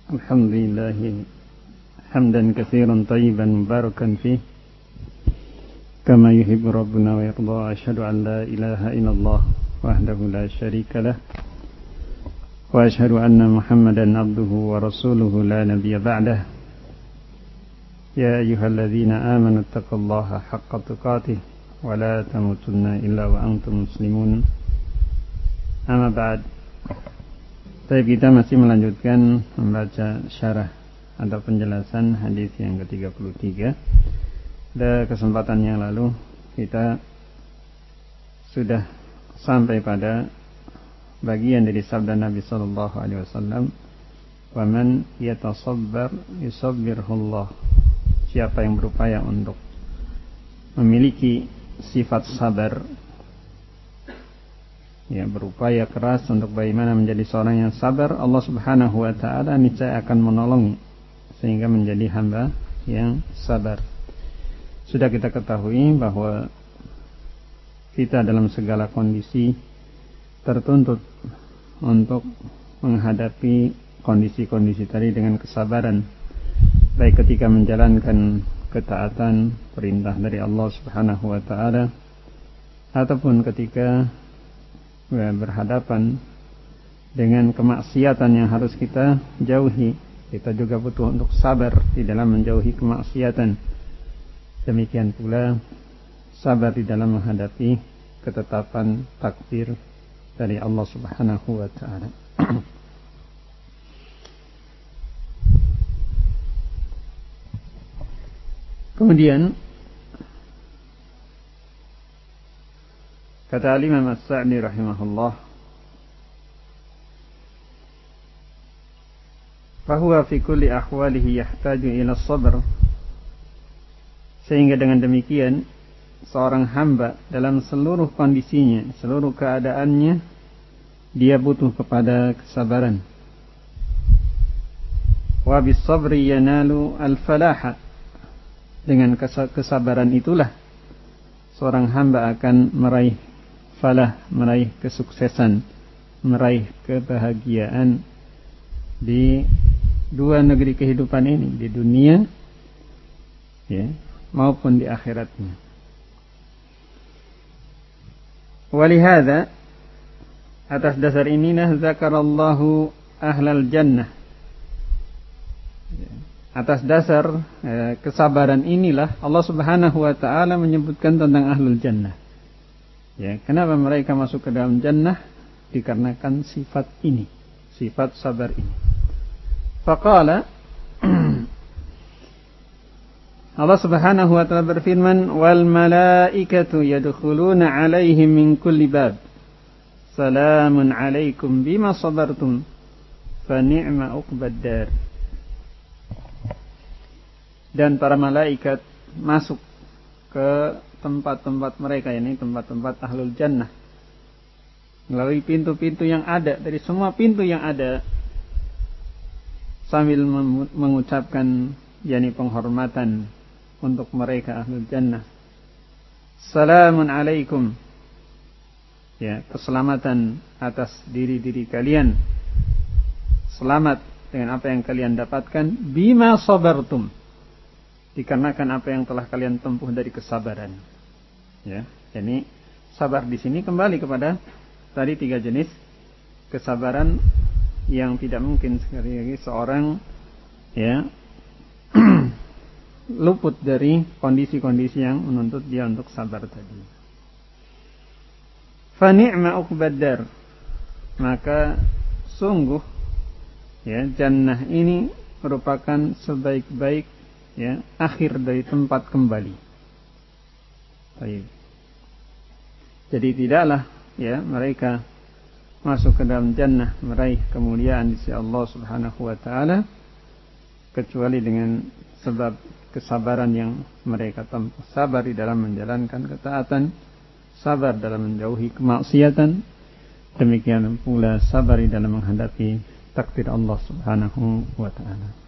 الحمد لله حمدا كثيرا طيبا مباركا فيه كما يحب ربنا ويرضى. أشهد أن لا إله إلا الله وحده لا شريك له وأشهد أن محمدا عبده ورسوله لا نبي بعده. يا أيها الذين آمنوا اتقوا الله حق تقاته ولا تموتن إلا وأنتم مسلمون. أما بعد. Tapi kita masih melanjutkan membaca syarah atau penjelasan hadis yang ke-33. Pada kesempatan yang lalu kita sudah sampai pada bagian dari sabda Nabi sallallahu alaihi wasallam, "Wa man yatasabbar yusabbirhullah." Siapa yang berupaya untuk memiliki sifat sabar, berupaya keras untuk bagaimana menjadi seorang yang sabar, Allah Subhanahu wa taala niscaya akan menolong sehingga menjadi hamba yang sabar. Sudah kita ketahui bahwa kita dalam segala kondisi tertuntut untuk menghadapi kondisi-kondisi tadi dengan kesabaran, baik ketika menjalankan ketaatan perintah dari Allah Subhanahu wa taala ataupun ketika berhadapan dengan kemaksiatan yang harus kita jauhi. Kita juga butuh untuk sabar di dalam menjauhi kemaksiatan. Demikian pula sabar di dalam menghadapi ketetapan takdir dari Allah Subhanahu wa taala. Kemudian kata Imam As-Sa'di rahimahullah, "Fahuwa fi kulli ahwalihi yahtaju ila sabr." Sehingga dengan demikian seorang hamba dalam seluruh kondisinya, seluruh keadaannya, dia butuh kepada kesabaran. Wa bis sabri yanalu al-falaha. Dengan kesabaran itulah seorang hamba akan meraih falah, meraih kesuksesan, meraih kebahagiaan di dua negeri kehidupan ini, di dunia maupun di akhiratnya. Walihada, atas dasar inilah zakarallahu ahlal jannah. Atas dasar kesabaran inilah Allah Subhanahu wa taala menyebutkan tentang ahlul jannah. Kenapa mereka masuk ke dalam jannah? Dikarenakan sifat ini, sifat sabar ini. Faqala, Allah Subhanahu wa taala berfirman, "Wal malaikatu yadkhuluna 'alaihim min kulli bab. Salamun 'alaikum bima sabartum, fa ni'ma 'uqbad dar." Dan para malaikat masuk ke tempat-tempat mereka, ini tempat-tempat ahlul jannah, melalui pintu-pintu yang ada, dari semua pintu yang ada, sambil mengucapkan penghormatan untuk mereka ahlul jannah. Salamun alaikum, keselamatan atas diri-diri kalian, selamat dengan apa yang kalian dapatkan, bima sabartum, dikarenakan apa yang telah kalian tempuh dari kesabaran. Jadi sabar di sini kembali kepada tadi 3 jenis kesabaran yang tidak mungkin sekali lagi seorang luput dari kondisi-kondisi yang menuntut dia untuk sabar tadi. Fa ni'ma uqbad dar, maka sungguh jannah ini merupakan sebaik-baik akhir dari tempat kembali. Baik. Jadi tidaklah mereka masuk ke dalam jannah meraih kemuliaan di sisi Allah Subhanahu wa taala kecuali dengan sebab kesabaran yang mereka tempuh. Sabar di dalam menjalankan ketaatan, sabar dalam menjauhi kemaksiatan, demikian pula sabar di dalam menghadapi takdir Allah Subhanahu wa taala.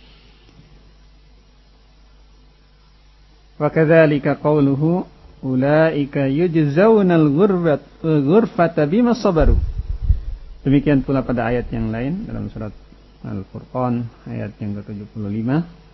Wa kadzalika qauluhu ulaika yujzaunal ghurfata bima sabaru. Demikian pula pada ayat yang lain dalam surat Al-Furqan ayat yang ke-75,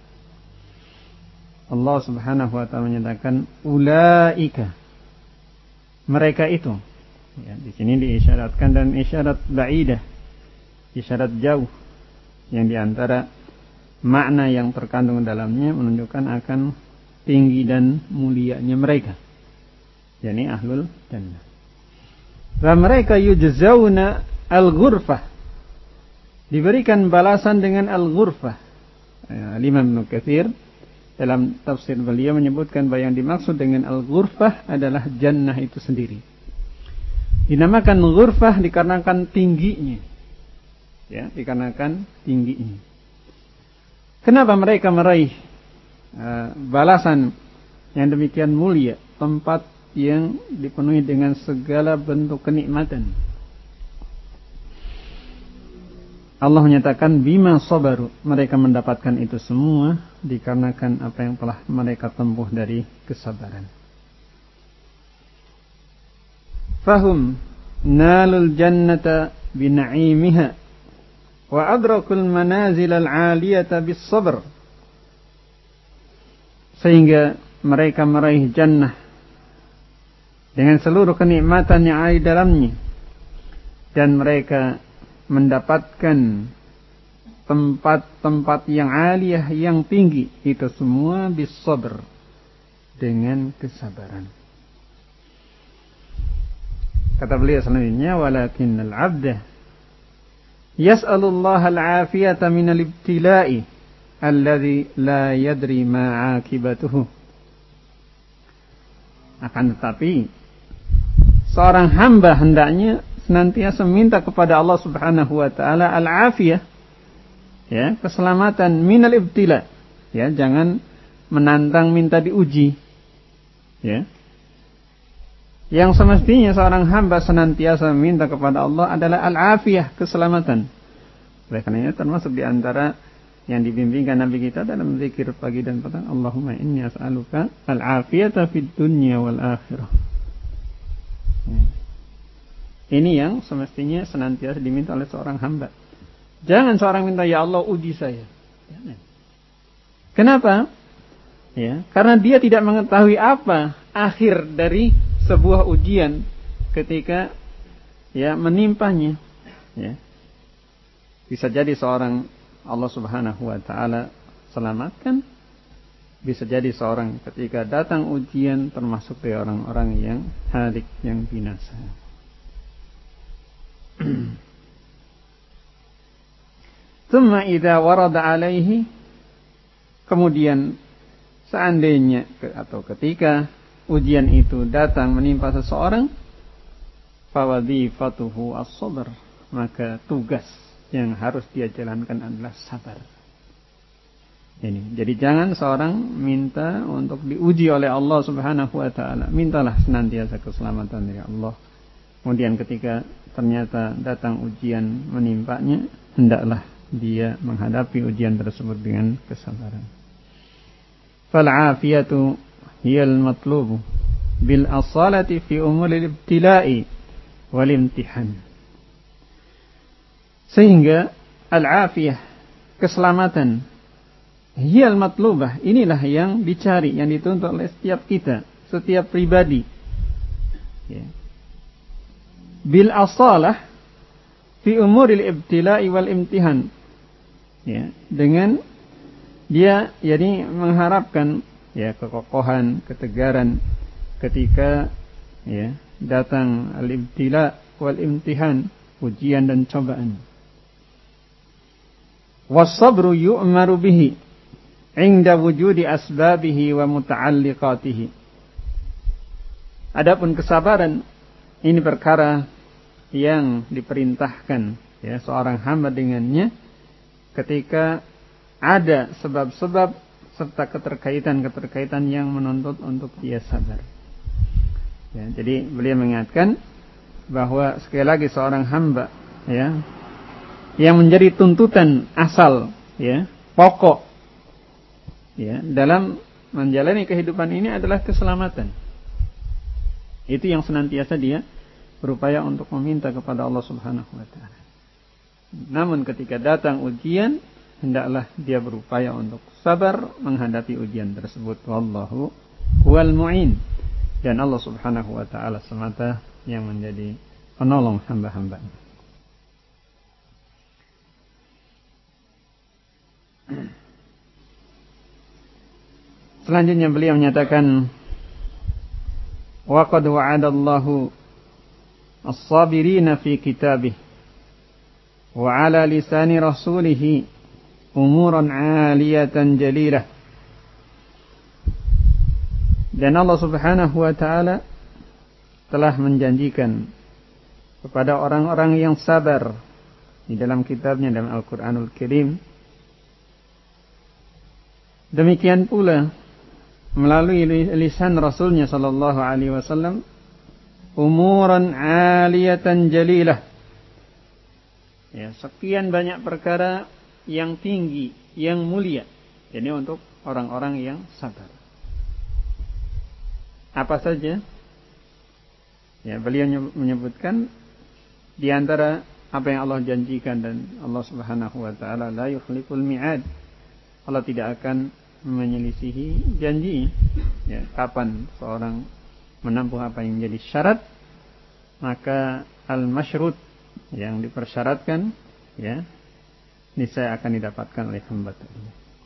Allah Subhanahu wa taala menyatakan ulaika, mereka itu. Ya, di sini diisyaratkan dan isyarat ba'idah, isyarat jauh, yang diantara makna yang terkandung dalamnya menunjukkan akan tinggi dan mulianya mereka, yakni ahlul jannah. Dan mereka yujzauna al-ghurfah, diberikan balasan dengan al-ghurfah. Imam Ibnu Katsir dalam tafsir beliau menyebutkan bahwa yang dimaksud dengan al-ghurfah adalah jannah itu sendiri. Dinamakan ghurfah dikarenakan tingginya. Ya, dikarenakan tingginya. Kenapa mereka meraih balasan yang demikian mulia, tempat yang dipenuhi dengan segala bentuk kenikmatan? Allah menyatakan bima sabaru, mereka mendapatkan itu semua dikarenakan apa yang telah mereka tempuh dari kesabaran. Fahum nalul jannata bina'imiha wa adrakul manazil al-'aliyata bis sabr, sehingga mereka meraih jannah dengan seluruh kenikmatan yang ada di dalamnya, dan mereka mendapatkan tempat-tempat yang aliyah, yang tinggi, itu semua bis sabr, dengan kesabaran. Kata beliau selanjutnya, walakinnal 'abda yas'alullah al-'afiyata minal ibtila'i alladhi la yadri ma 'akibatuhu. Akan tetapi seorang hamba hendaknya senantiasa minta kepada Allah Subhanahu wa taala al-'afiyah, ya, keselamatan minal ibtila, ya, jangan menantang minta diuji, ya. Yang semestinya seorang hamba senantiasa minta kepada Allah adalah al-afiyah, keselamatan. Oleh karena itu termasuk di antara yang dibimbingkan Nabi kita dalam zikir pagi dan petang, Allahumma inni as'aluka al-afiyata fid dunya wal akhirah. Ini yang semestinya senantiasa diminta oleh seorang hamba. Jangan seorang minta, ya Allah uji saya. Jangan. Kenapa? Ya, karena dia tidak mengetahui apa akhir dari sebuah ujian ketika, ya, menimpanya, ya. Bisa jadi seorang Allah Subhanahu wa taala selamatkan, bisa jadi seorang ketika datang ujian termasuk dari orang-orang yang halik, yang binasa. Tsumma idza warada alaihi, kemudian seandainya atau ketika ujian itu datang menimpa seseorang, fawadhifatuhu as-sabr, maka tugas yang harus dia jalankan adalah sabar. Ini, jadi jangan seorang minta untuk diuji oleh Allah Subhanahu wa taala, mintalah senantiasa keselamatan dari Allah. Kemudian ketika ternyata datang ujian menimpanya, hendaklah dia menghadapi ujian tersebut dengan kesabaran. Fal-'afiyatu hiyal matlubu bil asalati fi umuril ibtila'i wal imtihan. Sehingga al-'afiyah, keselamatan, hiyal matlubah, inilah yang dicari, yang dituntut oleh setiap kita, setiap pribadi, ya. Bil asalah fi umuril ibtila'i wal imtihan, ya, dengan dia jadi mengharapkan, ya, kekokohan, ketegaran ketika, ya, datang al-ibtila wal imtihan, ujian dan cobaan. Was-sabru yu'maru bihi 'inda wujudi asbabihi wa muta'alliqatihi. Adapun kesabaran, ini perkara yang diperintahkan, ya, seorang hamba dengannya ketika ada sebab-sebab serta keterkaitan-keterkaitan yang menuntut untuk dia sabar. Ya, jadi beliau mengingatkan bahwa sekali lagi seorang hamba, ya, yang menjadi tuntutan asal, ya, pokok, ya, dalam menjalani kehidupan ini adalah keselamatan. Itu yang senantiasa dia berupaya untuk meminta kepada Allah Subhanahu wa taala. Namun ketika datang ujian, hendaklah dia berupaya untuk sabar menghadapi ujian tersebut. Wallahu huwal mu'in. Dan Allah Subhanahu wa taala semata yang menjadi penolong hamba-hambanya. Selanjutnya beliau menyatakan, wa qad wa'adallahu as-sabirina fi kitabih wa ala lisani rasulih umuran 'aliyatan jalilah. Dan Allah Subhanahu wa taala telah menjanjikan kepada orang-orang yang sabar di dalam kitabnya, dalam Al-Qur'anul Karim. Demikian pula melalui lisan Rasulnya sallallahu alaihi wasallam, umuran 'aliyatan jalilah. Ya, sekian banyak perkara yang tinggi, yang mulia. Jadi untuk orang-orang yang sabar. Apa saja? Ya, beliau menyebutkan di antara apa yang Allah janjikan, dan Allah Subhanahu wa taala la yukhliful mi'ad. Allah tidak akan menyelisihi janji. Ya, kapan seorang menempuh apa yang menjadi syarat, maka al-masyrut, yang dipersyaratkan, ya, niscaya akan didapatkan oleh hamba tadi.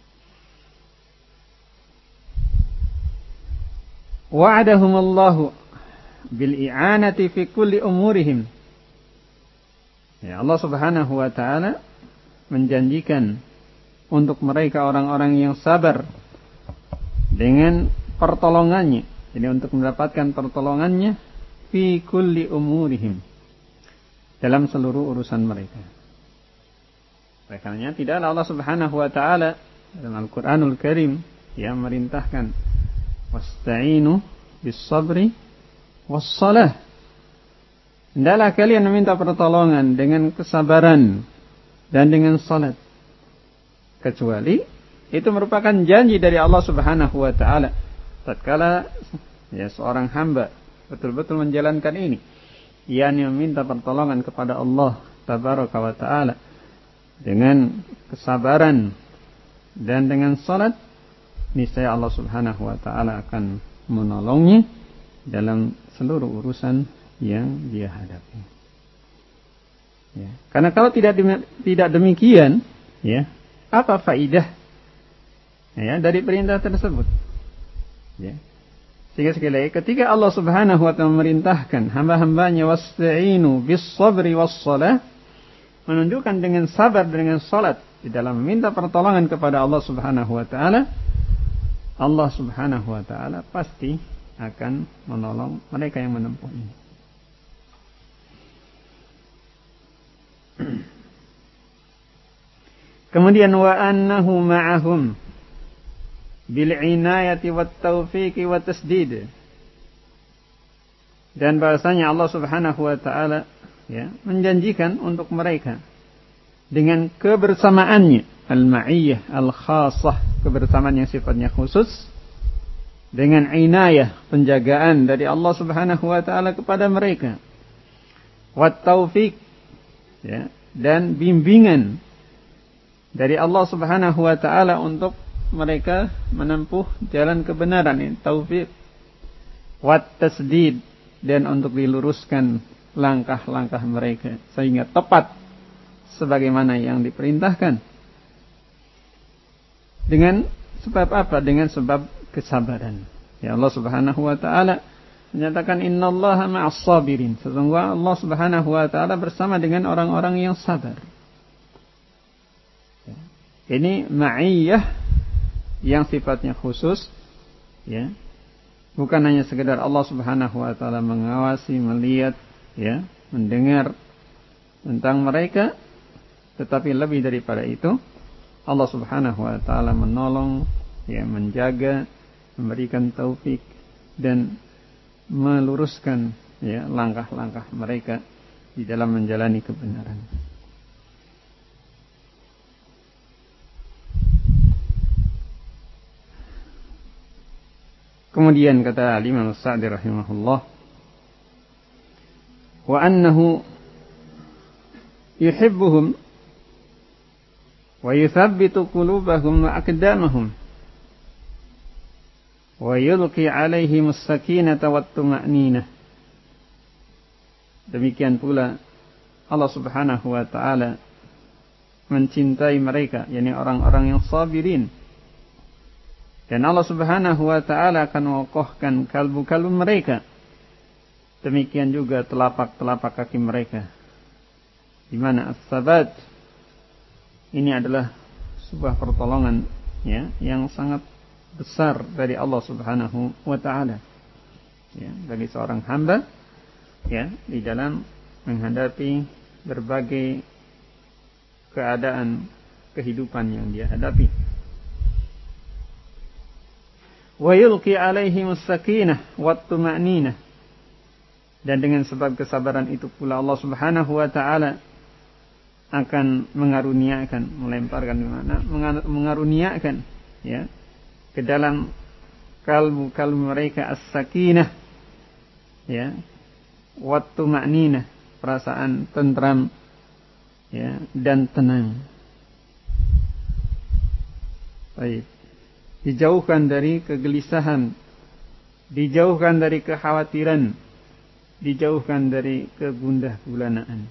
Wa'adahumullahu bil i'anati fi kulli umurihim. Ya, Allah Subhanahu wa taala menjanjikan untuk mereka orang-orang yang sabar dengan pertolongannya. Jadi untuk mendapatkan pertolongannya fi kulli umurihim, dalam seluruh urusan mereka. Oleh karenanya tidaklah Allah Subhanahu wa taala dalam Al-Qur'anul Karim yang merintahkan wasta'inu bis-sabri was-salah. Hendaklah kalian meminta pertolongan dengan kesabaran dan dengan salat. Kecuali itu merupakan janji dari Allah Subhanahu wa taala tatkala ya seorang hamba betul-betul menjalankan ini, yakni meminta pertolongan kepada Allah Tabaraka wa taala dengan kesabaran dan dengan salat, niscaya Allah Subhanahu wa taala akan menolongnya dalam seluruh urusan yang dia hadapi. Ya, karena kalau tidak demikian, ya, apa faidah ya dari perintah tersebut? Ya. Sehingga sekali lagi, ketika Allah Subhanahu wa taala memerintahkan hamba-hambanya wasta'inu bis-sabri was-shalah, menunjukkan dengan sabar dengan salat di dalam meminta pertolongan kepada Allah Subhanahu wa taala, Allah Subhanahu wa taala pasti akan menolong mereka yang menempuh ini. Kemudian wa annahu ma'ahum bil inayati wat taufiqi wat tasdid. Dan bahasanya Allah Subhanahu wa taala ya menjanjikan untuk mereka dengan kebersamaannya, al-ma'iyyah al-khassah, kebersamaan yang sifatnya khusus, dengan inayah, penjagaan dari Allah Subhanahu wa taala kepada mereka, wat taufiq ya, dan bimbingan dari Allah Subhanahu wa taala untuk mereka menempuh jalan kebenaran, ini taufik, wat tasdid, dan untuk diluruskan langkah-langkah mereka sehingga tepat sebagaimana yang diperintahkan. Dengan sebab apa? Dengan sebab kesabaran. Ya, Allah Subhanahu wa taala menyatakan innallaha ma'as sabirin. Sesungguhnya Allah Subhanahu wa taala bersama dengan orang-orang yang sabar. Ya. Ini ma'iyyah yang sifatnya khusus, ya. Bukan hanya sekedar Allah Subhanahu wa taala mengawasi, melihat, ya, mendengar tentang mereka, tetapi lebih daripada itu, Allah Subhanahu wa taala menolong, ya, menjaga, memberikan taufik dan meluruskan, ya, langkah-langkah mereka di dalam menjalani kebenaran. Kemudian kata Imam Sa'di rahimahullah, wa annahu yuhibbuhum wa yuthabbitu qulubahum wa aqdamahum wa yulqi 'alaihim as-sakinata wat-tuma'ninah. Demikian pula Allah Subhanahu wa taala mencintai mereka, yakni orang-orang yang sabirin. Dan Allah Subhanahu wa taala akan mengokohkan kalbu-kalbu mereka. Demikian juga telapak-telapak kaki mereka. Di mana as-sabat ini adalah sebuah pertolongan ya yang sangat besar dari Allah Subhanahu wa taala. Ya, bagi seorang hamba ya di dalam menghadapi berbagai keadaan kehidupan yang dia hadapi. Wa yulqi 'alaihim as-sakinah wat-tuma'ninah. Dan dengan sebab kesabaran itu pula Allah Subhanahu wa taala akan mengaruniakan, melemparkan di mana? Mengaruniakan ya ke dalam kalbu-kalbu mereka as-sakinah ya wat-tuma'ninah, perasaan tentram ya dan tenang. Baik. Dijauhkan dari kegelisahan, dijauhkan dari kekhawatiran, dijauhkan dari kegundah gulanaan.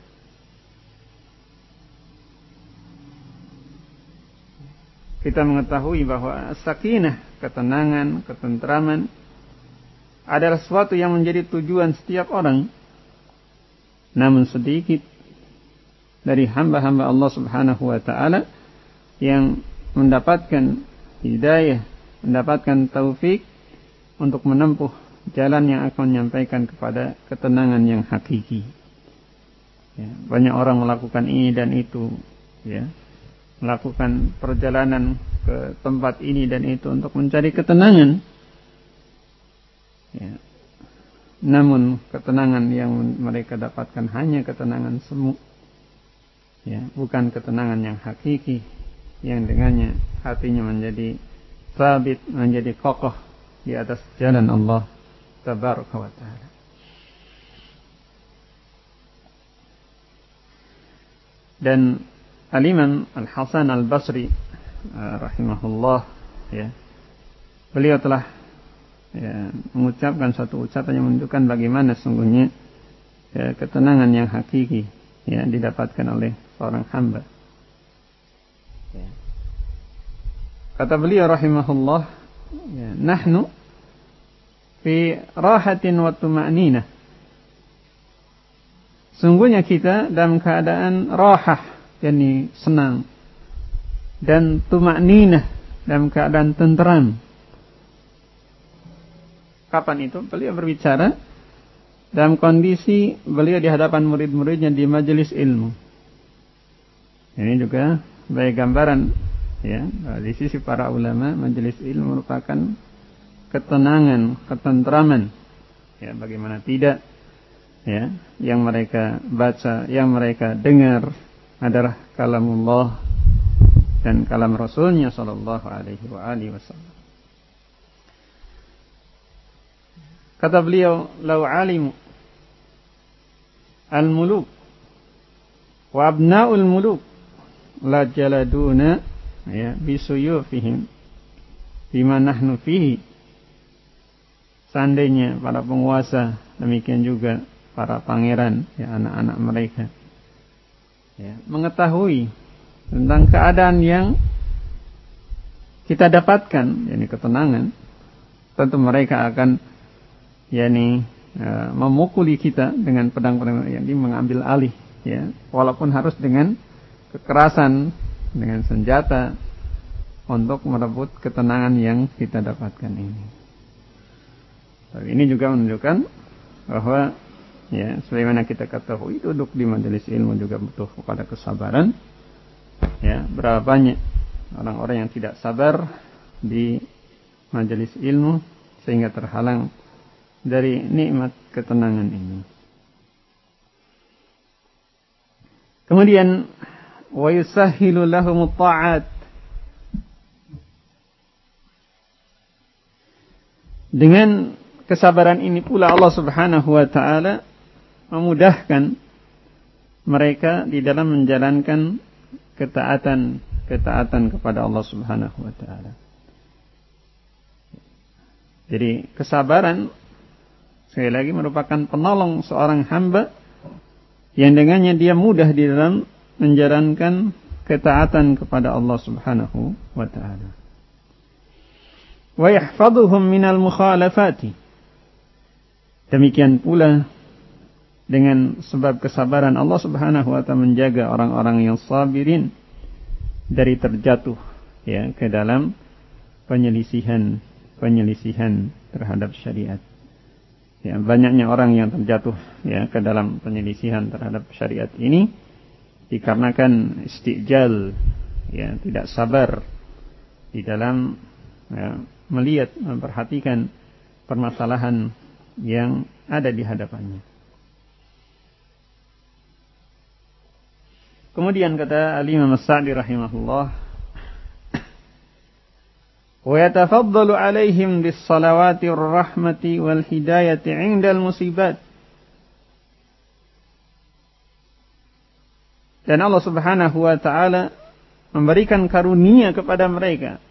Kita mengetahui bahwa sakinah, ketenangan, ketentraman adalah sesuatu yang menjadi tujuan setiap orang. Namun sedikit dari hamba-hamba Allah Subhanahu wa taala yang mendapatkan hidayah, mendapatkan taufik untuk menempuh jalan yang akan menyampaikan kepada ketenangan yang hakiki. Ya, banyak orang melakukan ini dan itu, ya, melakukan perjalanan ke tempat ini dan itu untuk mencari ketenangan. Ya. Namun ketenangan yang mereka dapatkan hanya ketenangan semu, ya, bukan ketenangan yang hakiki, yang dengannya hatinya menjadi sabit, menjadi kokoh di atas jalan Allah Tabaraka wa Ta'ala. Dan Al-Imam Al-Hasan Al-Basri rahimahullah ya, beliau telah ya, mengucapkan satu ucapan yang menunjukkan bagaimana sungguhnya ya, ketenangan yang hakiki ya, didapatkan oleh seorang hamba. Ya. Kata beliau rahimahullah, ya, nahnu fi rahatin wa tuma'ninah. Sungguhnya kita dalam keadaan rahah, yakni senang, dan tuma'ninah, dalam keadaan tenteram. Kapan itu? Beliau berbicara dalam kondisi beliau di hadapan murid-muridnya di majelis ilmu. Ini juga sebagai gambaran ya, di sisi para ulama, majelis ilmu merupakan ketenangan, ketentraman. Ya, bagaimana tidak? Ya, yang mereka baca, yang mereka dengar adalah kalamullah dan kalam Rasulnya sallallahu alaihi wasallam. Kata beliau, "Lau alimu al-muluk wa abna'ul muluk la jaladuna ya bisuyufihim bima nahnu fihi." Seandainya para penguasa, demikian juga para pangeran, ya, anak-anak mereka ya, mengetahui tentang keadaan yang kita dapatkan, yakni ketenangan, tentu mereka akan yakni memukuli kita dengan pedang-pedang, yang mengambil alih ya, walaupun harus dengan kekerasan, dengan senjata untuk merebut ketenangan yang kita dapatkan ini. Tapi ini juga menunjukkan bahwa ya, sebagaimana kita ketahui, duduk di majelis ilmu juga butuh kepada kesabaran. Ya, berapa banyak orang-orang yang tidak sabar di majelis ilmu sehingga terhalang dari nikmat ketenangan ini. Kemudian wa yusahhilu lahum ta'at. Dengan kesabaran ini pula Allah Subhanahu wa taala memudahkan mereka di dalam menjalankan ketaatan ketaatan kepada Allah Subhanahu wa taala. Jadi kesabaran sekali lagi merupakan penolong seorang hamba yang dengannya dia mudah di dalam menjalankan ketaatan kepada Allah Subhanahu wa taala. Wa yahfazuhum minal mukhalafati. Demikian pula dengan sebab kesabaran Allah Subhanahu wa taala menjaga orang-orang yang sabirin dari terjatuh ya ke dalam penyelisihan terhadap syariat. Ya, banyaknya orang yang terjatuh ya ke dalam penyelisihan terhadap syariat ini dikarenakan istijal, ya, tidak sabar di dalam ya, melihat, memperhatikan permasalahan yang ada di hadapannya. Kemudian kata Al-Imam As-Sa'di rahimahullah, ويتفضل عليهم بالصلوات والرحمة والهداية عند المصيبات. Dan Allah Subhanahu wa taala memberikan karunia kepada mereka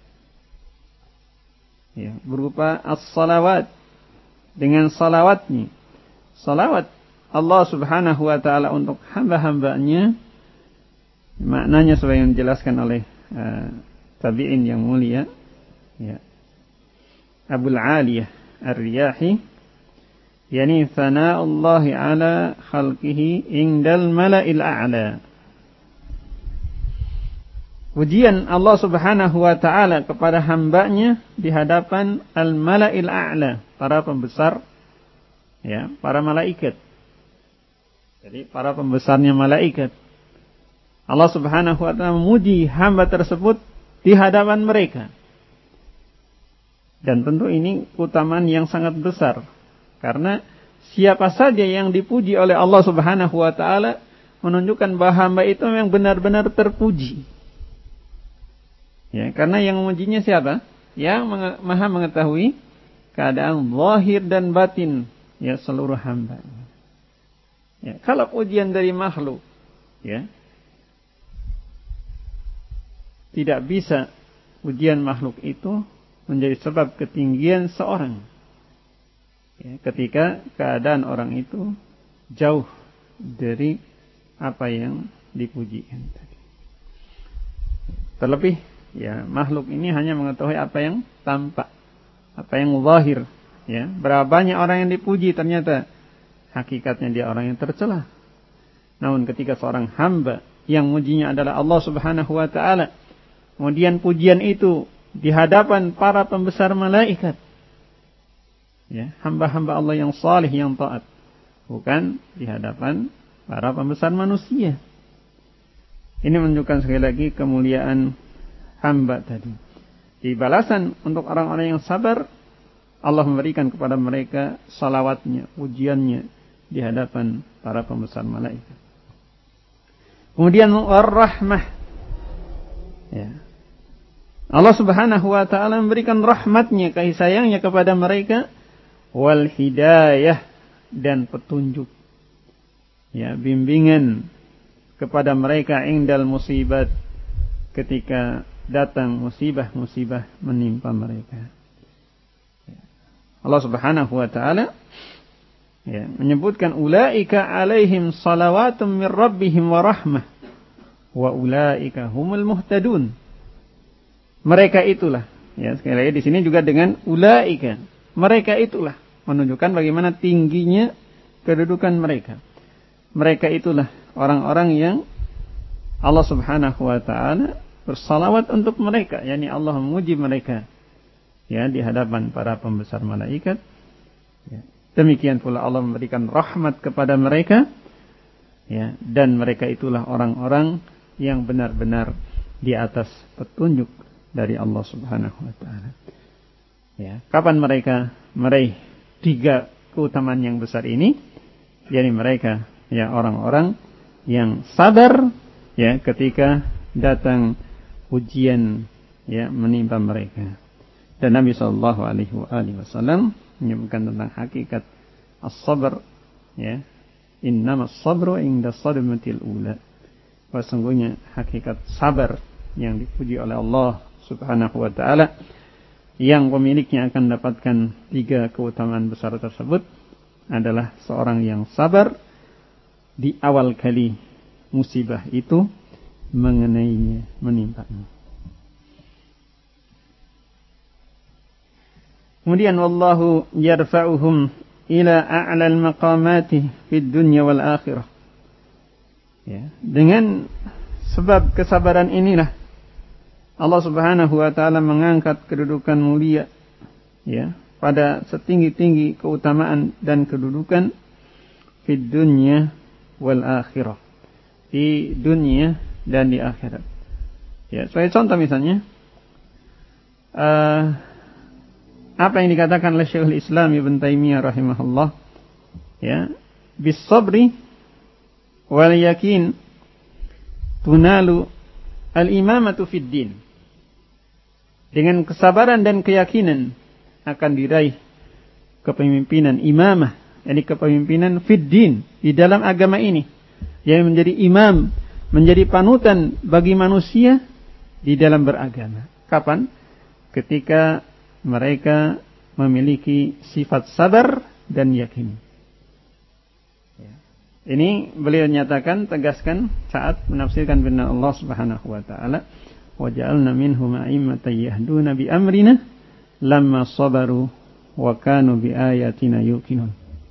ya, berupa as-salawat, dengan salawatnya. Salawat Allah Subhanahu wa taala untuk hamba-hambanya maknanya sebagaimana dijelaskan oleh tabi'in yang mulia ya, Abul Aliyah Ar-Riyahi, yani sana'ullahi ala khalqihi indal mala'il a'la. Pujian Allah Subhanahu wa taala kepada hambanya di hadapan al-mala'il a'la, para pembesar ya, para malaikat. Jadi para pembesarnya malaikat. Allah Subhanahu wa taala memuji hamba tersebut di hadapan mereka. Dan tentu ini keutamaan yang sangat besar. Karena siapa saja yang dipuji oleh Allah Subhanahu wa taala menunjukkan bahwa hamba itu memang benar-benar terpuji. Ya, karena yang memujinya siapa? Yang Maha mengetahui keadaan zahir dan batin ya seluruh hamba. Ya, kalau pujian dari makhluk ya tidak bisa pujian makhluk itu menjadi sebab ketinggian seorang ya, ketika keadaan orang itu jauh dari apa yang dipujikan tadi. Terlebih ya makhluk ini hanya mengetahui apa yang tampak, apa yang zahir ya. Berapa banyak orang yang dipuji ternyata hakikatnya dia orang yang tercela. Namun ketika seorang hamba yang mujinya adalah Allah Subhanahu wa taala, kemudian pujian itu di hadapan para pembesar malaikat. Ya, hamba-hamba Allah yang salih, yang taat. Bukan di hadapan para pembesar manusia. Ini menunjukkan sekali lagi kemuliaan hamba tadi. Di balasan untuk orang-orang yang sabar, Allah memberikan kepada mereka salawatnya, pujiannya di hadapan para pembesar malaikat. Kemudian ar-rahmah. Ya. Allah Subhanahu wa taala memberikan rahmatnya, kasih sayangnya kepada mereka, wal hidayah, dan petunjuk. Ya, bimbingan kepada mereka indal musibat, ketika datang musibah-musibah menimpa mereka. Allah Subhanahu wa taala ya, menyebutkan ulaika alaihim salawatum mir rabbihim wa rahmah wa ulaika humul muhtadun. Mereka itulah, ya sekali lagi di sini juga dengan ulaika. Mereka itulah menunjukkan bagaimana tingginya kedudukan mereka. Mereka itulah orang-orang yang Allah Subhanahu wa taala bersalawat untuk mereka, yakni Allah memuji mereka ya di hadapan para pembesar malaikat. Ya. Demikian pula Allah memberikan rahmat kepada mereka ya, dan mereka itulah orang-orang yang benar-benar di atas petunjuk dari Allah Subhanahu wa taala. Ya, kapan mereka meraih 3 keutamaan yang besar ini? yakni mereka ya orang-orang yang sabar ya ketika datang ujian ya menimpa mereka. Dan Nabi sallallahu alaihi wasallam menyebutkan tentang hakikat as-sabr ya, innamas sabru inda sadmatil ula. Sesungguhnya hakikat sabar yang dipuji oleh Allah Subhanahu wa taala, yang pemiliknya akan dapatkan 3 keutamaan besar tersebut adalah seorang yang sabar di awal kali musibah itu mengenainya, menimpanya. Kemudian wallahu yarfa'uhum ila a'lal maqamati fid dunya wal akhirah. Ya, dengan sebab kesabaran inilah Allah Subhanahu wa taala mengangkat kedudukan mulia, ya, pada setinggi-tinggi keutamaan dan kedudukan fid dunya wal akhirah, di dunia dan di akhirat. Ya, sebagai contoh misalnya apa yang dikatakan oleh Syekhul Islam Ibn Taimiyah rahimahullah, ya, bis sabri wal yakin tunalu al-imamatu fid din. Dengan kesabaran dan keyakinan akan diraih kepemimpinan imamah, yakni kepemimpinan fid din, di dalam agama ini, yang menjadi imam, menjadi panutan bagi manusia di dalam beragama. Kapan? Ketika mereka memiliki sifat sabar dan yakin. Ini beliau nyatakan, tegaskan saat menafsirkan firman Allah Subhanahu wa taala, wa ja'alna minhum a'immatan yahduna bi amrina lamma sabaru wa kanu bi ayatina yuqinun.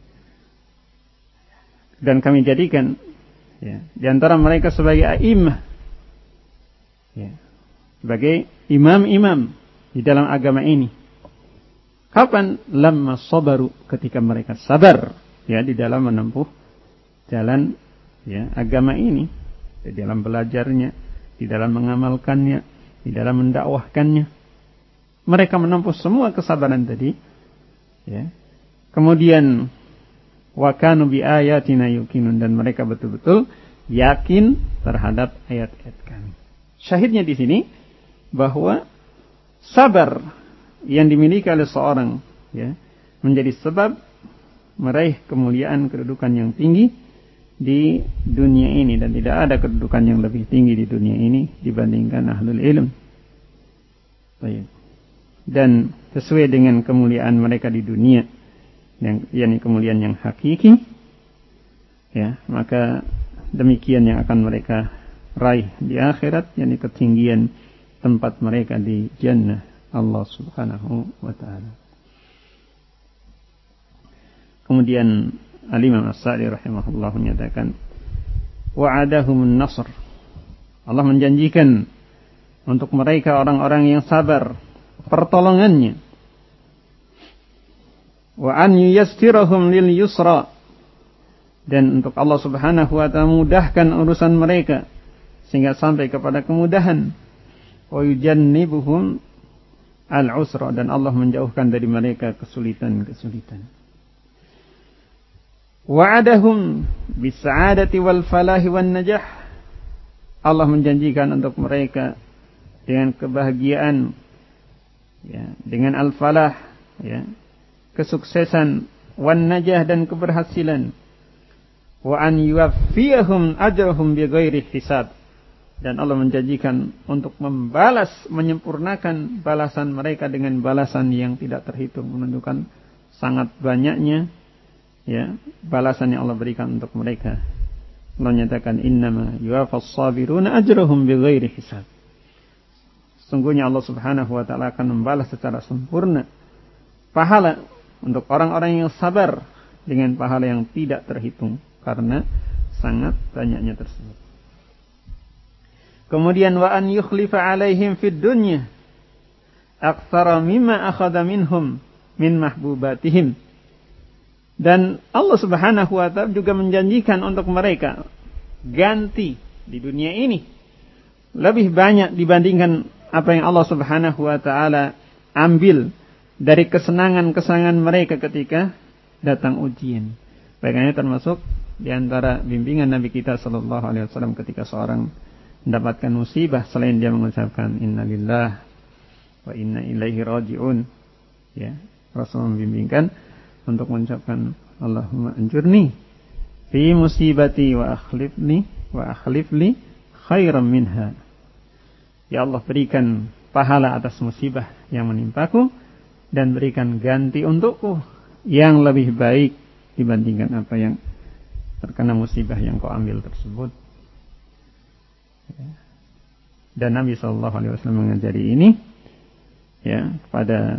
Dan kami jadikan, ya, di antara mereka sebagai a'immah, ya, sebagai imam-imam di dalam agama ini. Kapan? Lamma sabaru, ketika mereka sabar, ya, di dalam menempuh jalan, ya, agama ini, di dalam belajarnya, di dalam mengamalkannya, di dalam mendakwahkannya. Mereka menempuh semua kesabaran tadi, ya. Kemudian wa kanu bi ayatina yuqinun, dan mereka betul-betul yakin terhadap ayat-ayat kami. Syahidnya di sini bahwa sabar yang dimiliki oleh seorang, ya, menjadi sebab meraih kemuliaan, kedudukan yang tinggi di dunia ini, dan tidak ada kedudukan yang lebih tinggi di dunia ini dibandingkan ahlul ilm. Baik. Dan sesuai dengan kemuliaan mereka di dunia, yang yakni kemuliaan yang hakiki, ya, maka demikian yang akan mereka raih di akhirat, yakni ketinggian tempat mereka di jannah Allah Subhanahu wa taala. Kemudian Al-Imam As-Sa'di rahimahullah menyatakan, wa'adahumun nasr. Allah menjanjikan untuk mereka orang-orang yang sabar pertolongannya. Wa an yuyassirahum lil yusra. Dan untuk Allah Subhanahu wa taala mudahkan urusan mereka sehingga sampai kepada kemudahan. Wa yujannibuhum al-usra, dan Allah menjauhkan dari mereka kesulitan-kesulitan. Wa'adahum bis-sa'adati wal falahi wan najah. Allah menjanjikan untuk mereka dengan kebahagiaan, ya, dengan al-falah, ya, kesuksesan, wan najah, dan keberhasilan. Wa an yuwaffiyahum ajrahum bighairi hisab. Dan Allah menjanjikan untuk membalas, menyempurnakan balasan mereka dengan balasan yang tidak terhitung, menunjukkan sangat banyaknya, ya, balasan yang Allah berikan untuk mereka. Allah nyatakan, innama yuwaffas sabiruna ajrahum bighairi hisab. Sungguhnya Allah Subhanahu wa taala akan membalas secara sempurna pahala untuk orang-orang yang sabar dengan pahala yang tidak terhitung karena sangat banyaknya tersebut. Kemudian wa an yukhlifa alaihim fid dunya aktsara mimma akhadha minhum min mahbubatihim. Dan Allah Subhanahu wa taala juga menjanjikan untuk mereka ganti di dunia ini lebih banyak dibandingkan apa yang Allah Subhanahu wa taala ambil dari kesenangan-kesenangan mereka ketika datang ujian. Baiknya termasuk di antara bimbingan Nabi kita sallallahu alaihi wasallam ketika seorang mendapatkan musibah, selain dia mengucapkan innalillah wa inna ilaihi raji'un, ya, Rasul membimbingkan untuk mengucapkan Allahumma anjurni fi musibati wa akhlifni khairan minha. ya Allah berikan pahala atas musibah yang menimpaku dan berikan ganti untukku yang lebih baik dibandingkan apa yang terkena musibah yang kau ambil tersebut. Dan Nabi SAW mengajari ini ya kepada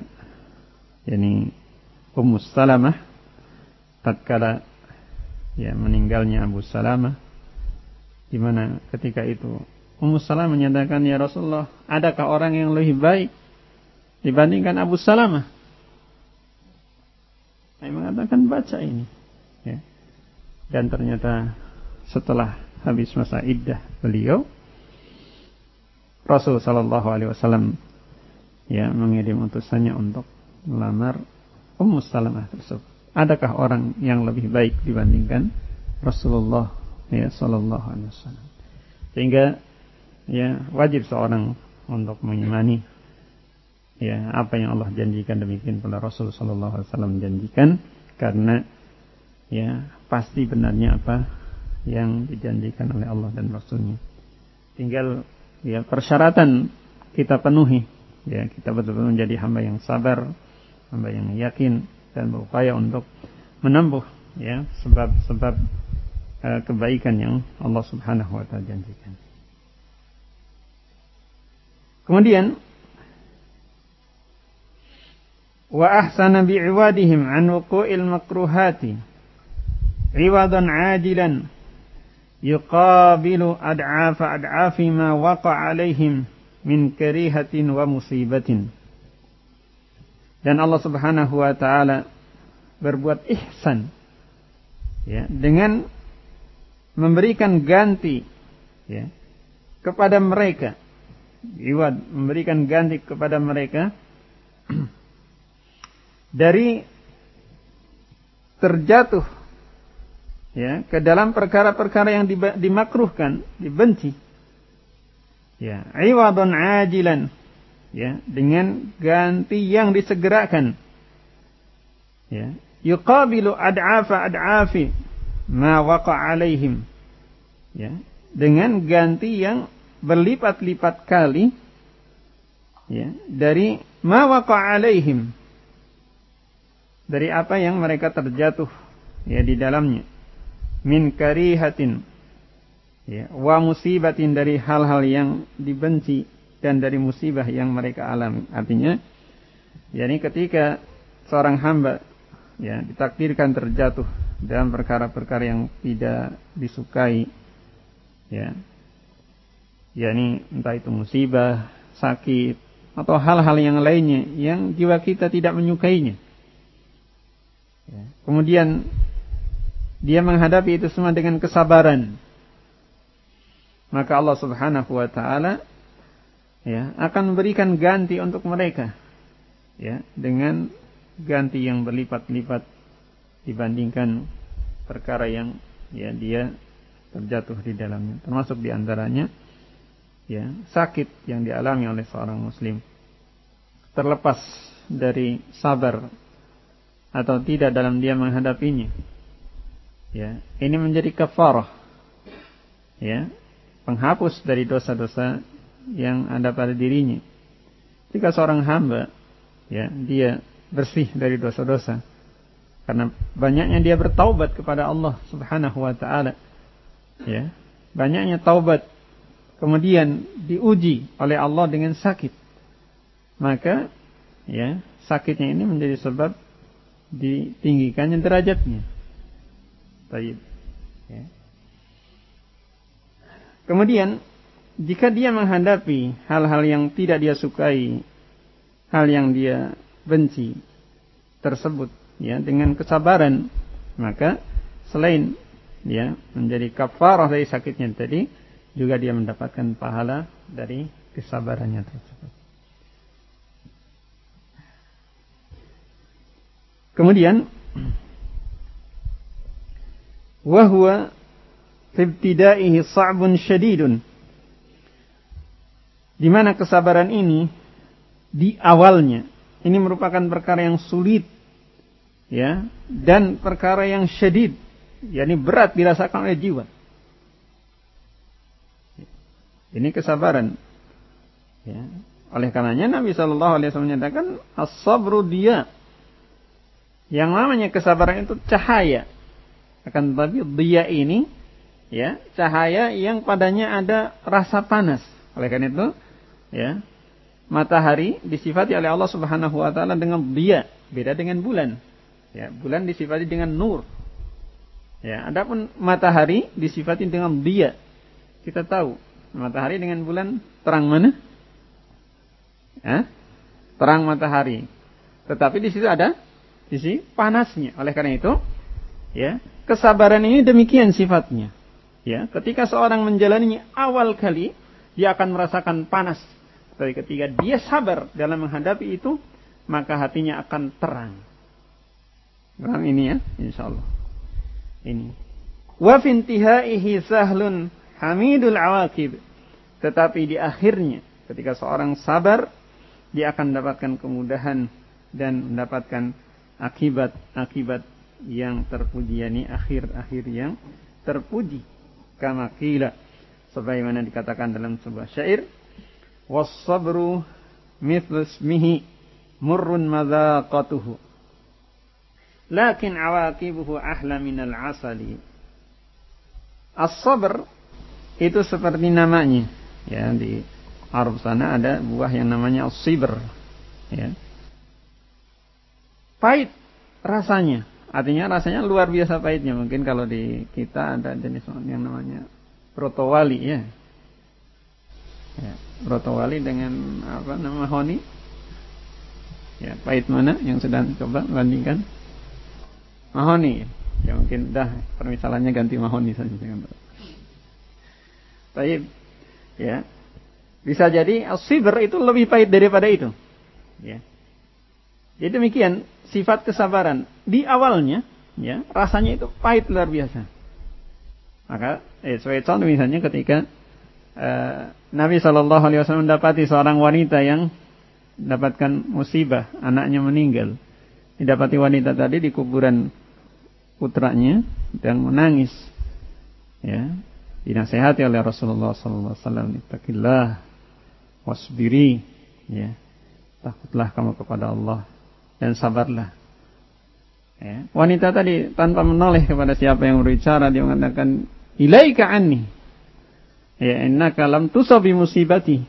Ummu Salamah tatkala ya meninggalnya Abu Salamah, di mana ketika itu Ummu Salamah menyatakan, ya Rasulullah, adakah orang yang lebih baik dibandingkan Abu Salamah? Saya mengatakan baca ini ya. Dan ternyata setelah habis masa iddah beliau, Rasul sallallahu alaihi wasallam ya mengirim utusannya untuk melamar Ummu Salamah tersebut. Adakah orang yang lebih baik dibandingkan Rasulullah ya sallallahu alaihi wasallam? Sehingga ya wajib seorang untuk mengimani ya apa yang Allah janjikan, demikian pula Rasul sallallahu alaihi wasallam janjikan, karena ya pasti benarnya apa yang dijanjikan oleh Allah dan Rasulnya. Tinggal ya persyaratan kita penuhi ya, kita betul-betul menjadi hamba yang sabar, hamba yang yakin, dan berupaya untuk menempuh ya sebab-sebab kebaikan yang Allah Subhanahu wa taala janjikan. Kemudian wa ahsana bi'iwadihim an wuqu'il makruhati iwadan ajilan yuqabilu ad'afi ma waqa'a alaihim min karihatin wa musibatin. Dan Allah Subhanahu wa taala berbuat ihsan ya dengan memberikan ganti ya kepada mereka, iwad, memberikan ganti kepada mereka dari terjatuh ya ke dalam perkara-perkara yang dimakruhkan, dibenci. Ya, iwadun ajilan ya, dengan ganti yang disegerakan. Ya, yuqabilu ad'afi ma waqa'a alaihim. Ya, dengan ganti yang berlipat-lipat kali ya dari ma waqa'a alaihim, dari apa yang mereka terjatuh ya di dalamnya, min karihatin ya wa musibatin, dari hal-hal yang dibenci dan dari musibah yang mereka alami. Artinya yakni ketika seorang hamba ya ditakdirkan terjatuh dalam perkara-perkara yang tidak disukai ya, yakni entah itu musibah, sakit, atau hal-hal yang lainnya yang jiwa kita tidak menyukainya ya. Kemudian dia menghadapi itu semua dengan kesabaran, maka Allah Subhanahu wa taala ya akan memberikan ganti untuk mereka ya, dengan ganti yang berlipat-lipat dibandingkan perkara yang ya dia terjatuh di dalamnya. Termasuk diantaranya ya sakit yang dialami oleh seorang muslim, terlepas dari sabar atau tidak dalam dia menghadapinya ya, ini menjadi kafarah ya, penghapus dari dosa-dosa yang ada pada dirinya. Jika seorang hamba ya dia bersih dari dosa-dosa karena banyaknya dia bertaubat kepada Allah Subhanahu wa taala ya, banyaknya taubat, kemudian diuji oleh Allah dengan sakit, maka ya sakitnya ini menjadi sebab ditinggikannya derajatnya. Baik ya. Kemudian jika dia menghadapi hal-hal yang tidak dia sukai, hal yang dia benci tersebut ya, dengan kesabaran, maka selain ya menjadi kafarah dari sakitnya tadi, juga dia mendapatkan pahala dari kesabarannya tersebut. Kemudian wa huwa fi ibtida'ihi sa'bun syadidun, di mana kesabaran ini di awalnya ini merupakan perkara yang sulit ya, dan perkara yang syadid, yakni berat dirasakan oleh jiwa. Ini kesabaran Ya. Oleh karenanya Nabi Shallallahu Alaihi Wasallam menyatakan as-sabru dia. Yang namanya kesabaran itu cahaya. Akan tetapi dia ini, ya, cahaya yang padanya ada rasa panas. Oleh karena itu, ya, matahari disifati oleh Allah Subhanahu Wa Taala dengan dia, beda dengan bulan. Ya, bulan disifati dengan nur. Ya, adapun matahari disifati dengan dia. Kita tahu matahari dengan bulan terang mana? Terang matahari. Tetapi di situ ada sisi panasnya. Oleh karena itu, ya, kesabaran ini demikian sifatnya. Ya, ketika seorang menjalaninya awal kali, dia akan merasakan panas. Tapi ketika dia sabar dalam menghadapi itu, maka hatinya akan terang. Terang ini ya, insyaallah. Ini. Wa fi intihaihi sahlun hamidul awaqib. Tetapi di akhirnya, ketika seorang sabar, dia akan mendapatkan kemudahan dan mendapatkan akibat yang terpuji, yakni akhir-akhir yang terpuji. Kama qila, sebagaimana dikatakan dalam sebuah syair, was-sabru mithlu ismihi murrun madaqatuhu lakin awaqibuhu ahla minal asali. As-sabr itu seperti namanya, ya, di Arab sana ada buah yang namanya as-sibr, ya. Pahit rasanya, artinya rasanya luar biasa pahitnya. Mungkin kalau di kita ada jenis yang namanya brotowali, ya. Ya, brotowali dengan apa nama mahoni. Ya, pahit mana yang sedang coba bandingkan? Mahoni. Ya mungkin dah permisalannya ganti mahoni saja. Baik. Ya. Bisa jadi as-sibr itu lebih pahit daripada itu. Ya. Jadi demikian sifat kesabaran. Di awalnya, ya, rasanya itu pahit luar biasa. Maka sebagai contoh misalnya ketika Nabi Shallallahu Alaihi Wasallam mendapati seorang wanita yang mendapatkan musibah, anaknya meninggal. Didapati wanita tadi di kuburan putranya dan menangis. Ya, dinasihati oleh Rasulullah Sallallahu Alaihi Wasallam, "Ittaqillah wasbiri." Ya, takutlah kamu kepada Allah dan sabarlah. Ya, wanita tadi tanpa menoleh kepada siapa yang berbicara, dia mengatakan, "Ilaika anni. Ya, innaka lam tusabi musibati."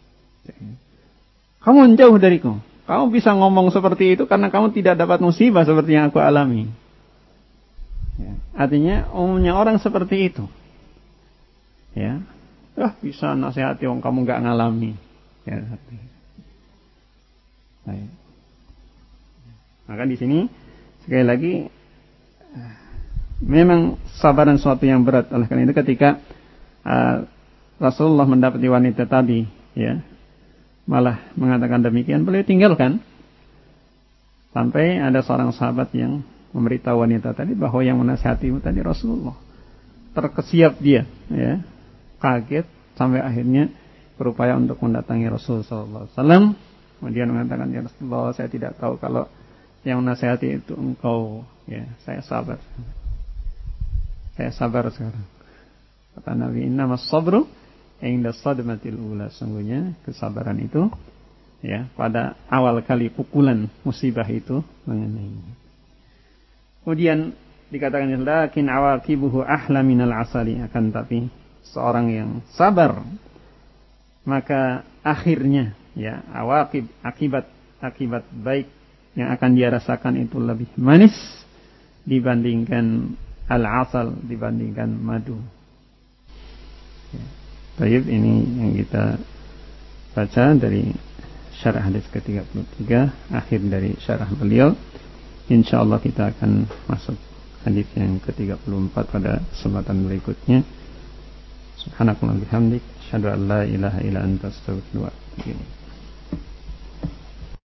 Kamu menjauh dariku. Kamu bisa ngomong seperti itu karena kamu tidak dapat musibah seperti yang aku alami. Ya, artinya umumnya orang seperti itu. Ya, bisa nasihati orang kamu nggak ngalami. Ya, baik. Maka di sini sekali lagi memang sabaran suatu yang berat. Oleh karena itu ketika Rasulullah mendapati wanita tadi, ya, malah mengatakan demikian, beliau tinggalkan sampai ada seorang sahabat yang memberitahu wanita tadi bahwa yang menasihatimu tadi Rasulullah. Terkesiap dia, ya, kaget sampai akhirnya berupaya untuk mendatangi Rasul sallallahu alaihi wasallam. Kemudian mengatakan, "Ya Rasulullah, saya tidak tahu kalau yang menasihati itu engkau." Ya, saya sabar. Saya sabar sekarang. Kata Nabi, "Innamas sabru 'inda sadmatil ula." Sungguhnya kesabaran itu, ya, pada awal kali pukulan musibah itu mengenainya. Kemudian dikatakan, "Lakin awaqibuhu ahla minal asali." Akan tapi seorang yang sabar, maka akhirnya, ya, akibat baik yang akan dia rasakan itu lebih manis dibandingkan al-asal, dibandingkan madu. Ya. Baik, ini yang kita baca dari syarah hadis ke-33, akhir dari syarah beliau. Insyaallah kita akan masuk hadis yang ke-34 pada kesempatan berikutnya. Subhanakallahumma bihamdik, asyhadu an la ilaha illa anta, astaghfiruka wa atubu ilaik.